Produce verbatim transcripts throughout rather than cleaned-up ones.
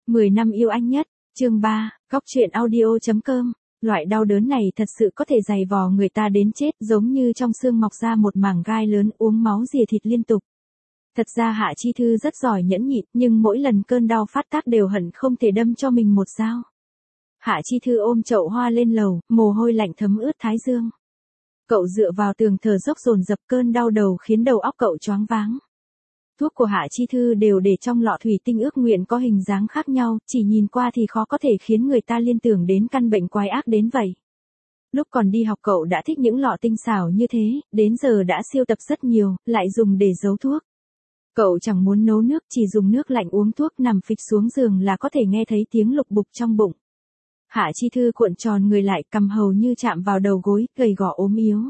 mười năm yêu anh nhất, chương ba, góc truyện audio.com. Loại đau đớn này thật sự có thể dày vò người ta đến chết, giống như trong xương mọc ra một mảng gai lớn, uống máu rỉa thịt liên tục. Thật ra Hạ Chi Thư rất giỏi nhẫn nhịn, nhưng mỗi lần cơn đau phát tác đều hận không thể đâm cho mình một dao. Hạ Chi Thư ôm chậu hoa lên lầu, mồ hôi lạnh thấm ướt thái dương. Cậu dựa vào tường thở dốc dồn dập, cơn đau đầu khiến đầu óc cậu choáng váng. Thuốc của Hạ Chi Thư đều để trong lọ thủy tinh ước nguyện có hình dáng khác nhau, chỉ nhìn qua thì khó có thể khiến người ta liên tưởng đến căn bệnh quái ác đến vậy. Lúc còn đi học cậu đã thích những lọ tinh xảo như thế, đến giờ đã siêu tập rất nhiều, lại dùng để giấu thuốc. Cậu chẳng muốn nấu nước, chỉ dùng nước lạnh uống thuốc, nằm phịch xuống giường là có thể nghe thấy tiếng lục bục trong bụng. Hạ Chi Thư cuộn tròn người lại, cằm hầu như chạm vào đầu gối, gầy gò ốm yếu.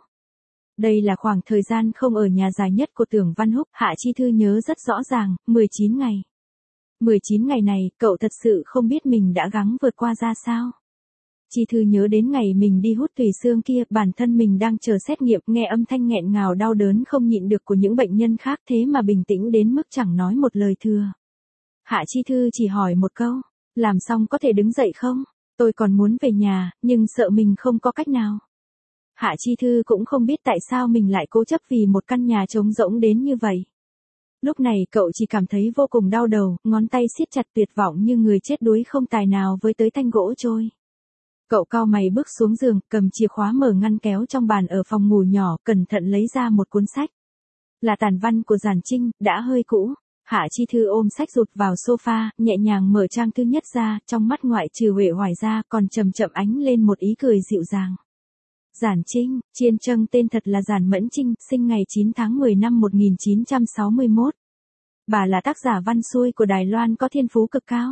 Đây là khoảng thời gian không ở nhà dài nhất của Tưởng Văn Húc, Hạ Chi Thư nhớ rất rõ ràng, mười chín ngày. mười chín ngày này, cậu thật sự không biết mình đã gắng vượt qua ra sao. Chi Thư nhớ đến ngày mình đi hút tủy xương kia, bản thân mình đang chờ xét nghiệm, nghe âm thanh nghẹn ngào đau đớn không nhịn được của những bệnh nhân khác, thế mà bình tĩnh đến mức chẳng nói một lời thừa. Hạ Chi Thư chỉ hỏi một câu, làm xong có thể đứng dậy không? Tôi còn muốn về nhà, nhưng sợ mình không có cách nào. Hạ Chi Thư cũng không biết tại sao mình lại cố chấp vì một căn nhà trống rỗng đến như vậy. Lúc này cậu chỉ cảm thấy vô cùng đau đầu, ngón tay siết chặt tuyệt vọng như người chết đuối không tài nào với tới thanh gỗ trôi. Cậu cau mày bước xuống giường, cầm chìa khóa mở ngăn kéo trong bàn ở phòng ngủ nhỏ, cẩn thận lấy ra một cuốn sách. Là tản văn của Giản Trinh, đã hơi cũ. Hạ Chi Thư ôm sách rụt vào sofa, nhẹ nhàng mở trang thứ nhất ra, trong mắt ngoại trừ uể oải ra còn chậm chậm ánh lên một ý cười dịu dàng. Giản Trinh, Chiên Trâng tên thật là Giản Mẫn Trinh, sinh ngày chín tháng mười năm một nghìn chín trăm sáu mươi mốt. Bà là tác giả văn xuôi của Đài Loan có thiên phú cực cao.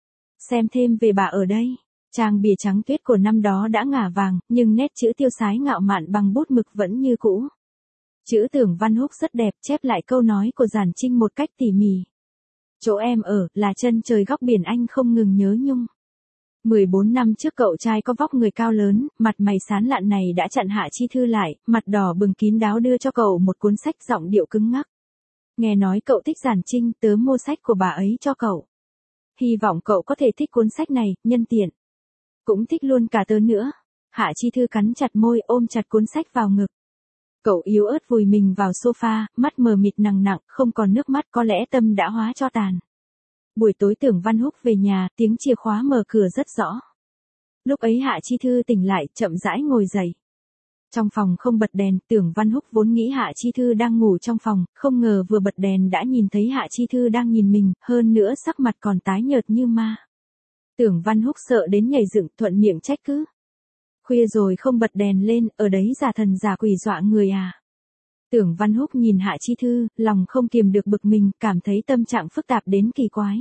Xem thêm về bà ở đây. Trang bìa trắng tuyết của năm đó đã ngả vàng, nhưng nét chữ tiêu sái ngạo mạn bằng bút mực vẫn như cũ. Chữ Tưởng Văn Húc rất đẹp, chép lại câu nói của Giản Trinh một cách tỉ mỉ. Chỗ em ở, là chân trời góc biển anh không ngừng nhớ nhung. mười bốn năm trước cậu trai có vóc người cao lớn, mặt mày sán lạn này đã chặn Hạ Chi Thư lại, mặt đỏ bừng kín đáo đưa cho cậu một cuốn sách, giọng điệu cứng ngắc. Nghe nói cậu thích Giản Trinh, tớ mua sách của bà ấy cho cậu. Hy vọng cậu có thể thích cuốn sách này, nhân tiện. Cũng thích luôn cả tớ nữa. Hạ Chi Thư cắn chặt môi, ôm chặt cuốn sách vào ngực. Cậu yếu ớt vùi mình vào sofa, mắt mờ mịt nặng nặng, không còn nước mắt, có lẽ tâm đã hóa cho tàn. Buổi tối Tưởng Văn Húc về nhà, tiếng chìa khóa mở cửa rất rõ. Lúc ấy Hạ Chi Thư tỉnh lại, chậm rãi ngồi dậy. Trong phòng không bật đèn, Tưởng Văn Húc vốn nghĩ Hạ Chi Thư đang ngủ trong phòng, không ngờ vừa bật đèn đã nhìn thấy Hạ Chi Thư đang nhìn mình, hơn nữa sắc mặt còn tái nhợt như ma. Tưởng Văn Húc sợ đến nhảy dựng, thuận miệng trách cứ. Khuya rồi không bật đèn lên, ở đấy giả thần giả quỷ dọa người à. Tưởng Văn Húc nhìn Hạ Chi Thư, lòng không kiềm được bực mình, cảm thấy tâm trạng phức tạp đến kỳ quái.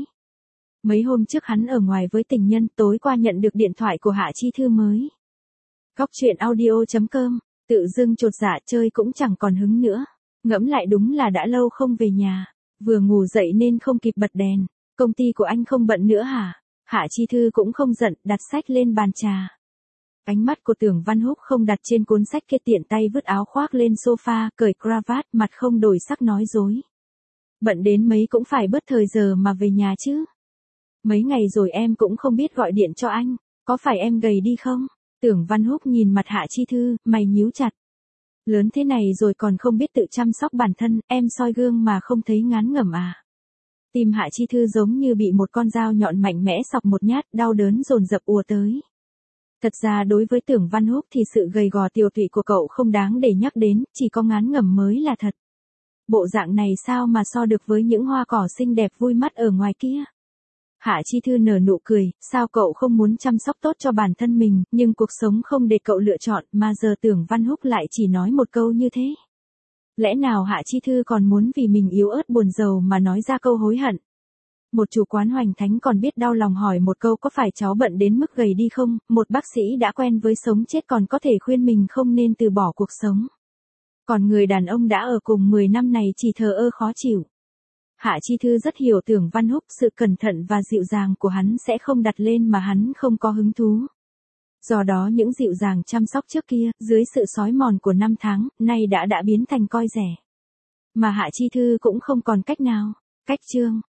Mấy hôm trước hắn ở ngoài với tình nhân, tối qua nhận được điện thoại của Hạ Chi Thư mới. Góc truyện audio.com, tự dưng chột dạ chơi cũng chẳng còn hứng nữa. Ngẫm lại đúng là đã lâu không về nhà, vừa ngủ dậy nên không kịp bật đèn. Công ty của anh không bận nữa hả? Hạ Chi Thư cũng không giận, đặt sách lên bàn trà. Ánh mắt của Tưởng Văn Húc không đặt trên cuốn sách kia, tiện tay vứt áo khoác lên sofa, cởi cravat, mặt không đổi sắc nói dối. Bận đến mấy cũng phải bớt thời giờ mà về nhà chứ. Mấy ngày rồi em cũng không biết gọi điện cho anh, có phải em gầy đi không? Tưởng Văn Húc nhìn mặt Hạ Chi Thư, mày nhíu chặt. Lớn thế này rồi còn không biết tự chăm sóc bản thân, em soi gương mà không thấy ngán ngẩm à? Tim Hạ Chi Thư giống như bị một con dao nhọn mạnh mẽ xọc một nhát, đau đớn dồn dập ùa tới. Thật ra đối với Tưởng Văn Húc thì sự gầy gò tiều tụy của cậu không đáng để nhắc đến, chỉ có ngán ngẩm mới là thật. Bộ dạng này sao mà so được với những hoa cỏ xinh đẹp vui mắt ở ngoài kia. Hạ Chi Thư nở nụ cười, sao cậu không muốn chăm sóc tốt cho bản thân mình, nhưng cuộc sống không để cậu lựa chọn, mà giờ Tưởng Văn Húc lại chỉ nói một câu như thế. Lẽ nào Hạ Chi Thư còn muốn vì mình yếu ớt buồn rầu mà nói ra câu hối hận? Một chủ quán hoành thánh còn biết đau lòng hỏi một câu có phải cháu bận đến mức gầy đi không, một bác sĩ đã quen với sống chết còn có thể khuyên mình không nên từ bỏ cuộc sống. Còn người đàn ông đã ở cùng mười năm này chỉ thờ ơ khó chịu. Hạ Chi Thư rất hiểu Tưởng Văn Húc, sự cẩn thận và dịu dàng của hắn sẽ không đặt lên mà hắn không có hứng thú. Do đó những dịu dàng chăm sóc trước kia, dưới sự sói mòn của năm tháng, nay đã đã biến thành coi rẻ. Mà Hạ Chi Thư cũng không còn cách nào. Cách chương.